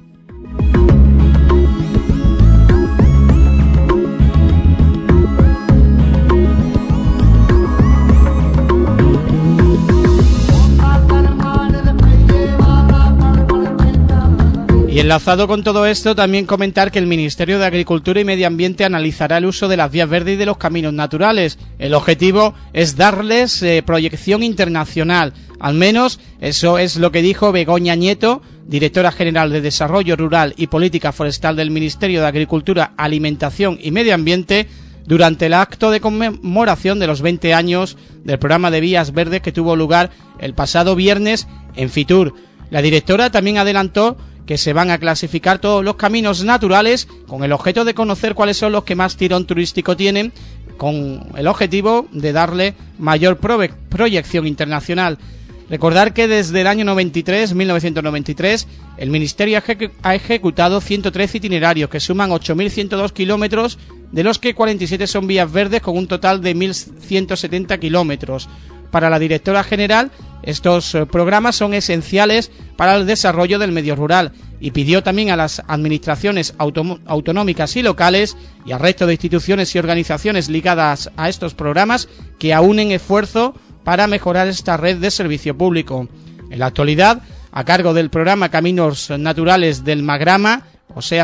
Y enlazado con todo esto, también comentar que el Ministerio de Agricultura y Medio Ambiente analizará el uso de las vías verdes y de los caminos naturales. El objetivo es darles proyección internacional. Al menos eso es lo que dijo Begoña Nieto, directora general de Desarrollo Rural y Política Forestal del Ministerio de Agricultura, Alimentación y Medio Ambiente, durante el acto de conmemoración de los 20 años del programa de Vías Verdes que tuvo lugar el pasado viernes en Fitur. La directora también adelantó que se van a clasificar todos los caminos naturales con el objeto de conocer cuáles son los que más tirón turístico tienen, con el objetivo de darle mayor proyección internacional. Recordar que desde el año 1993, el Ministerio ha ejecutado 113 itinerarios que suman 8.102 kilómetros, de los que 47 son vías verdes con un total de 1.170 kilómetros. Para la directora general, estos programas son esenciales para el desarrollo del medio rural y pidió también a las administraciones autonómicas y locales y al resto de instituciones y organizaciones ligadas a estos programas que aúnen esfuerzo para mejorar esta red de servicio público. En la actualidad, a cargo del programa Caminos Naturales del Magrama, o sea,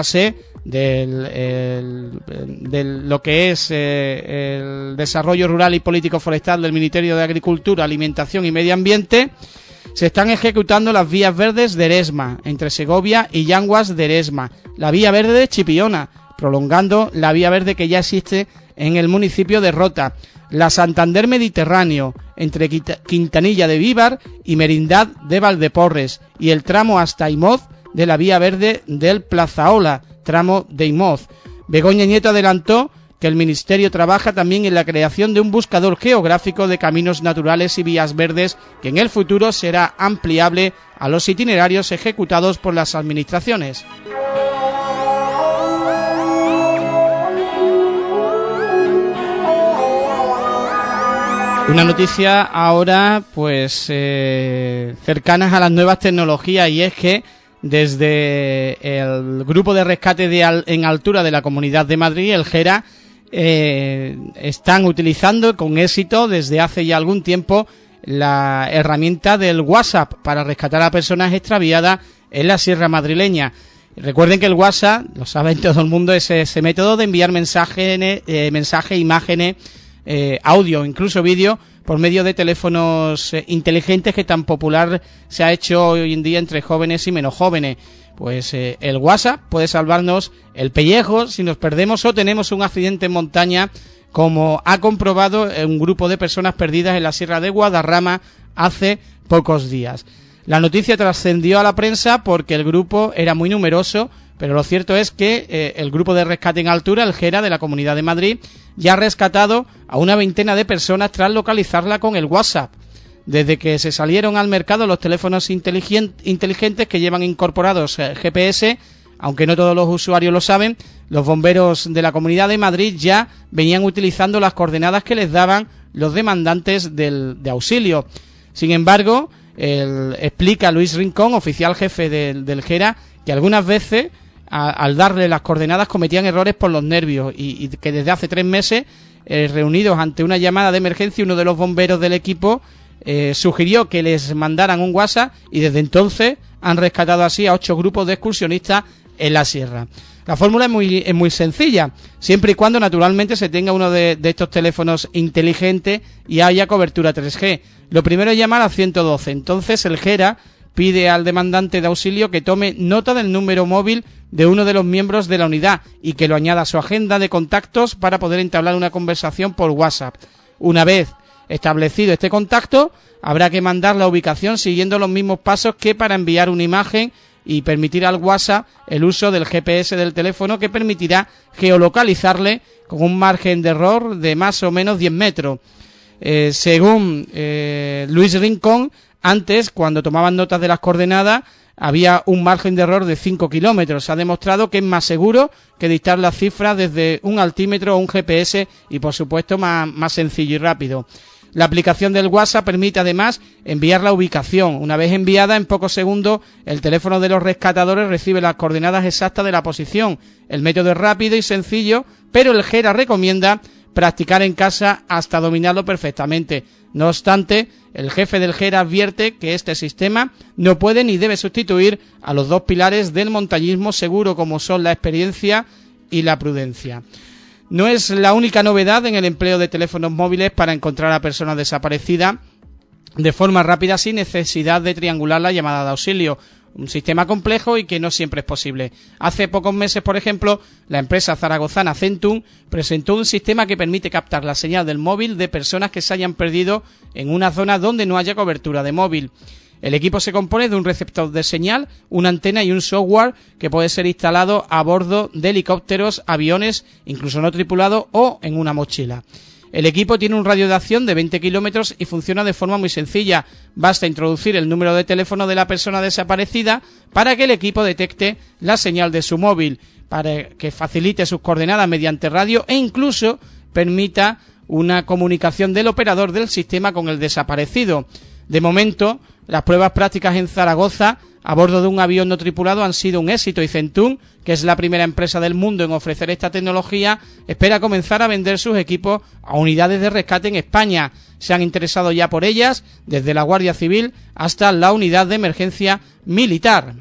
de lo que es el desarrollo rural y político forestal del Ministerio de Agricultura, Alimentación y Medio Ambiente, se están ejecutando las vías verdes de Eresma, entre Segovia y Llanguas de Eresma, la vía verde de Chipiona, prolongando la vía verde que ya existe en el municipio de Rota, la Santander Mediterráneo, entre Quintanilla de Víbar y Merindad de Valdeporres, y el tramo hasta Imoz de la vía verde del Plazaola, tramo de Imoz. Begoña Nieto adelantó que el Ministerio trabaja también en la creación de un buscador geográfico de caminos naturales y vías verdes que en el futuro será ampliable a los itinerarios ejecutados por las administraciones. Una noticia ahora pues cercanas a las nuevas tecnologías, y es que desde el grupo de rescate en altura de la Comunidad de Madrid, el GERA, están utilizando con éxito desde hace ya algún tiempo la herramienta del WhatsApp para rescatar a personas extraviadas en la Sierra Madrileña. Recuerden que el WhatsApp, lo saben todo el mundo, es ese método de enviar mensajes, imágenes, audio, incluso vídeo, por medio de teléfonos inteligentes que tan popular se ha hecho hoy en día entre jóvenes y menos jóvenes. Pues el WhatsApp puede salvarnos el pellejo si nos perdemos o tenemos un accidente en montaña, como ha comprobado un grupo de personas perdidas en la Sierra de Guadarrama hace pocos días. La noticia trascendió a la prensa porque el grupo era muy numeroso, pero lo cierto es que el grupo de rescate en altura, el GERA de la Comunidad de Madrid, ya ha rescatado a una veintena de personas tras localizarla con el WhatsApp. Desde que se salieron al mercado los teléfonos inteligentes que llevan incorporados GPS, aunque no todos los usuarios lo saben, los bomberos de la Comunidad de Madrid ya venían utilizando las coordenadas que les daban los demandantes de auxilio. Sin embargo, explica Luis Rincón, oficial jefe del GERA, que algunas veces al darle las coordenadas cometían errores por los nervios y que desde hace 3 meses, reunidos ante una llamada de emergencia, uno de los bomberos del equipo sugirió que les mandaran un WhatsApp y desde entonces han rescatado así a 8 grupos de excursionistas en la sierra. La fórmula es muy sencilla, siempre y cuando naturalmente se tenga uno de estos teléfonos inteligentes y haya cobertura 3G. Lo primero es llamar a 112, entonces el GERA pide al demandante de auxilio que tome nota del número móvil de uno de los miembros de la unidad y que lo añada a su agenda de contactos para poder entablar una conversación por WhatsApp. Una vez establecido este contacto, habrá que mandar la ubicación siguiendo los mismos pasos que para enviar una imagen y permitir al WhatsApp el uso del GPS del teléfono, que permitirá geolocalizarle con un margen de error de más o menos 10 metros. Según Luis Rincón, antes, cuando tomaban notas de las coordenadas, había un margen de error de 5 kilómetros. Se ha demostrado que es más seguro que dictar las cifras desde un altímetro o un GPS y, por supuesto, más sencillo y rápido. La aplicación del WhatsApp permite además enviar la ubicación. Una vez enviada, en pocos segundos, el teléfono de los rescatadores recibe las coordenadas exactas de la posición. El método es rápido y sencillo, pero el GERA recomienda practicar en casa hasta dominarlo perfectamente. No obstante, el jefe del GERA advierte que este sistema no puede ni debe sustituir a los 2 pilares del montañismo seguro, como son la experiencia y la prudencia. No es la única novedad en el empleo de teléfonos móviles para encontrar a personas desaparecidas de forma rápida sin necesidad de triangular la llamada de auxilio. Un sistema complejo y que no siempre es posible. Hace pocos meses, por ejemplo, la empresa zaragozana Centum presentó un sistema que permite captar la señal del móvil de personas que se hayan perdido en una zona donde no haya cobertura de móvil. El equipo se compone de un receptor de señal, una antena y un software que puede ser instalado a bordo de helicópteros, aviones, incluso no tripulado o en una mochila. El equipo tiene un radio de acción de 20 kilómetros y funciona de forma muy sencilla. Basta introducir el número de teléfono de la persona desaparecida para que el equipo detecte la señal de su móvil, para que facilite sus coordenadas mediante radio e incluso permita una comunicación del operador del sistema con el desaparecido. De momento, las pruebas prácticas en Zaragoza a bordo de un avión no tripulado han sido un éxito y Centum, que es la primera empresa del mundo en ofrecer esta tecnología, espera comenzar a vender sus equipos a unidades de rescate en España. Se han interesado ya por ellas desde la Guardia Civil hasta la unidad de emergencia militar.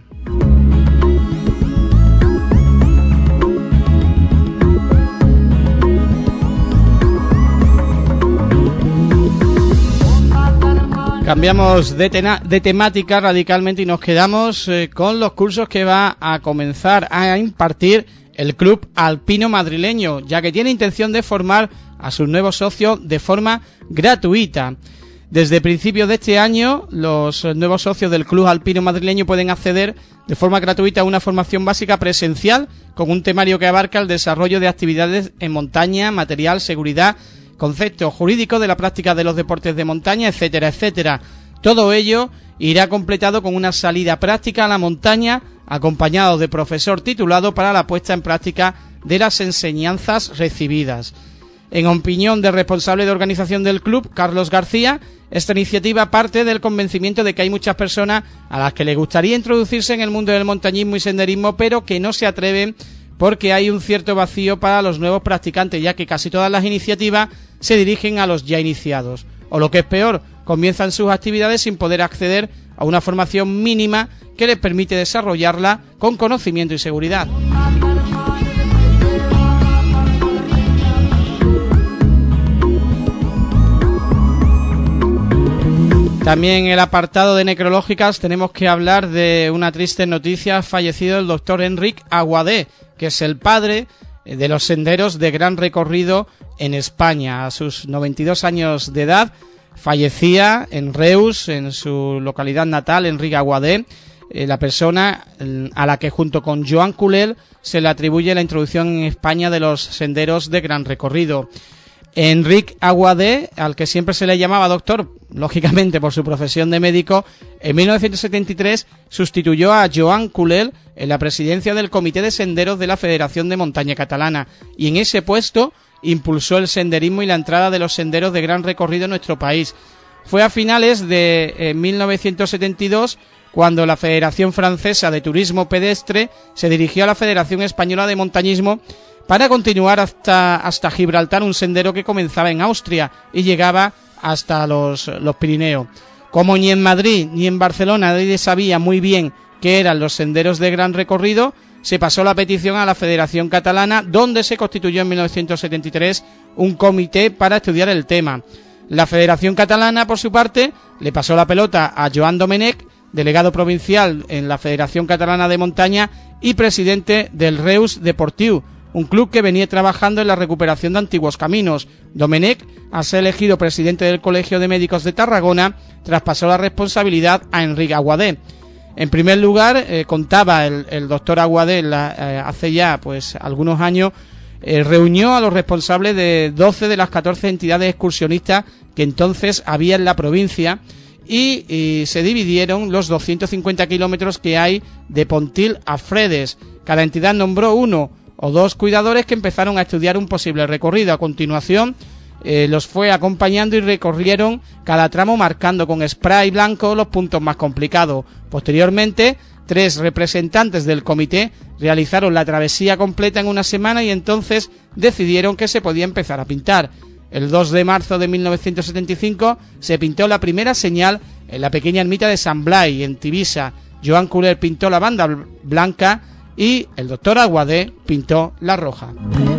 Cambiamos de temática radicalmente y nos quedamos con los cursos que va a comenzar a impartir el Club Alpino Madrileño, ya que tiene intención de formar a sus nuevos socios de forma gratuita. Desde principios de este año, los nuevos socios del Club Alpino Madrileño pueden acceder de forma gratuita a una formación básica presencial con un temario que abarca el desarrollo de actividades en montaña, material, seguridad, conceptos jurídicos de la práctica de los deportes de montaña, etcétera, etcétera. Todo ello irá completado con una salida práctica a la montaña, acompañado de profesor titulado para la puesta en práctica de las enseñanzas recibidas. En opinión del responsable de organización del club, Carlos García, esta iniciativa parte del convencimiento de que hay muchas personas a las que les gustaría introducirse en el mundo del montañismo y senderismo, pero que no se atreven porque hay un cierto vacío para los nuevos practicantes, ya que casi todas las iniciativas se dirigen a los ya iniciados. O lo que es peor, comienzan sus actividades sin poder acceder a una formación mínima que les permite desarrollarla con conocimiento y seguridad. También en el apartado de necrológicas tenemos que hablar de una triste noticia. Ha fallecido el doctor Enric Aguadé, que es el padre de los senderos de gran recorrido en España. A sus 92 años de edad fallecía en Reus, en su localidad natal, Enric Aguadé, la persona a la que junto con Joan Culel se le atribuye la introducción en España de los senderos de gran recorrido. Enric Aguadé, al que siempre se le llamaba doctor, lógicamente por su profesión de médico, en 1973 sustituyó a Joan Culel en la presidencia del Comité de Senderos de la Federación de Montaña Catalana, y en ese puesto impulsó el senderismo y la entrada de los senderos de gran recorrido en nuestro país. Fue a finales de 1972 cuando la Federación Francesa de Turismo Pedestre se dirigió a la Federación Española de Montañismo para continuar hasta Gibraltar, un sendero que comenzaba en Austria y llegaba hasta los Pirineos. Como ni en Madrid ni en Barcelona nadie sabía muy bien qué eran los senderos de gran recorrido, se pasó la petición a la Federación Catalana, donde se constituyó en 1973 un comité para estudiar el tema. La Federación Catalana, por su parte, le pasó la pelota a Joan Domenech, delegado provincial en la Federación Catalana de Montaña y presidente del Reus Deportiu, un club que venía trabajando en la recuperación de antiguos caminos. Domenech, al ser elegido presidente del Colegio de Médicos de Tarragona, traspasó la responsabilidad a Enric Aguadé. En primer lugar, contaba el doctor Aguadé hace ya algunos años, reunió a los responsables de 12 de las 14 entidades excursionistas que entonces había en la provincia y se dividieron los 250 kilómetros que hay de Pontil a Fredes. Cada entidad nombró 1 o 2 cuidadores que empezaron a estudiar un posible recorrido. A continuación los fue acompañando y recorrieron cada tramo marcando con spray blanco los puntos más complicados. Posteriormente, 3 representantes del comité realizaron la travesía completa en una semana y entonces decidieron que se podía empezar a pintar. El 2 de marzo de 1975 se pintó la primera señal en la pequeña ermita de San Blai, en Tivisa. Joan Culel pintó la banda blanca y el doctor Aguadé pintó la roja.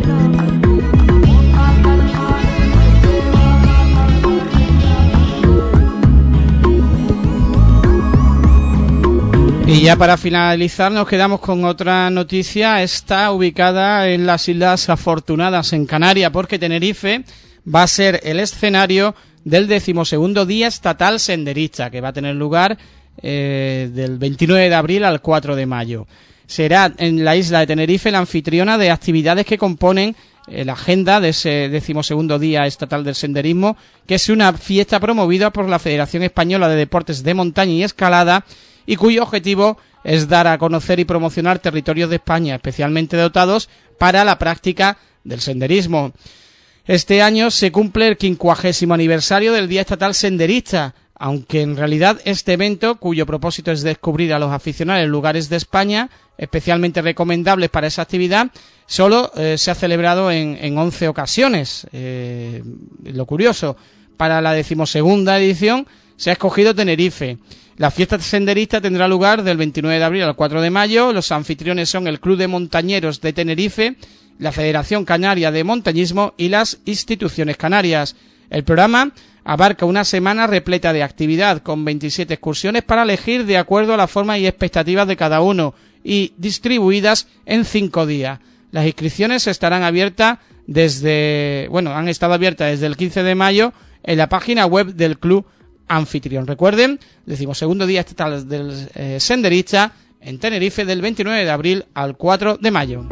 Y ya para finalizar nos quedamos con otra noticia. Está ubicada en las Islas Afortunadas, en Canarias, porque Tenerife va a ser el escenario del 12º Día Estatal Senderista, que va a tener lugar del 29 de abril al 4 de mayo. Será en la isla de Tenerife la anfitriona de actividades que componen la agenda de ese 12º Día Estatal del Senderismo, que es una fiesta promovida por la Federación Española de Deportes de Montaña y Escalada, y cuyo objetivo es dar a conocer y promocionar territorios de España especialmente dotados para la práctica del senderismo. Este año se cumple el 50º aniversario del Día Estatal Senderista, aunque en realidad este evento, cuyo propósito es descubrir a los aficionados lugares de España especialmente recomendables para esa actividad, solo se ha celebrado en 11 ocasiones. Lo curioso, para la 12ª edición se ha escogido Tenerife. La fiesta senderista tendrá lugar del 29 de abril al 4 de mayo. Los anfitriones son el Club de Montañeros de Tenerife, la Federación Canaria de Montañismo y las instituciones canarias. El programa abarca una semana repleta de actividad con 27 excursiones para elegir de acuerdo a la forma y expectativas de cada uno y distribuidas en 5 días. Las inscripciones estarán abiertas han estado abiertas desde el 15 de mayo en la página web del club anfitrión. Recuerden, 12º Día Estatal del Senderista en Tenerife del 29 de abril al 4 de mayo.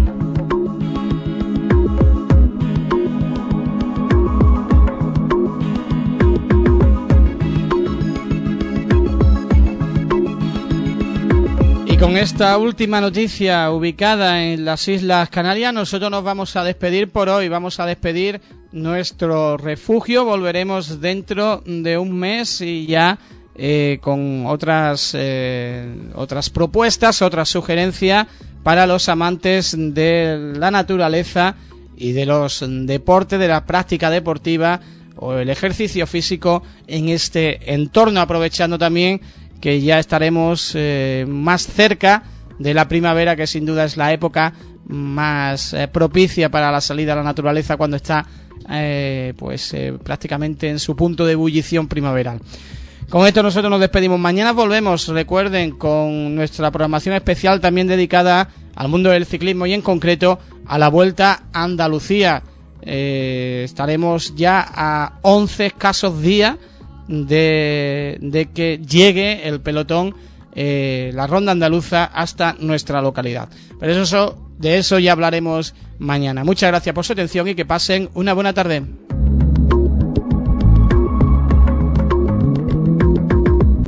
Y con esta última noticia ubicada en las Islas Canarias, nosotros nos vamos a despedir por hoy. Vamos a despedir nuestro refugio. Volveremos dentro de un mes y ya con otras propuestas, otras sugerencias para los amantes de la naturaleza y de los deportes, de la práctica deportiva o el ejercicio físico en este entorno, aprovechando también que ya estaremos más cerca de la primavera, que sin duda es la época más propicia para la salida a la naturaleza cuando está prácticamente en su punto de ebullición primaveral. Con esto nosotros nos despedimos. Mañana volvemos, recuerden, con nuestra programación especial también dedicada al mundo del ciclismo y en concreto a la Vuelta a Andalucía. Estaremos ya a 11 escasos días de que llegue el pelotón, la ronda andaluza hasta nuestra localidad. Pero de eso ya hablaremos mañana. Muchas gracias por su atención y que pasen una buena tarde.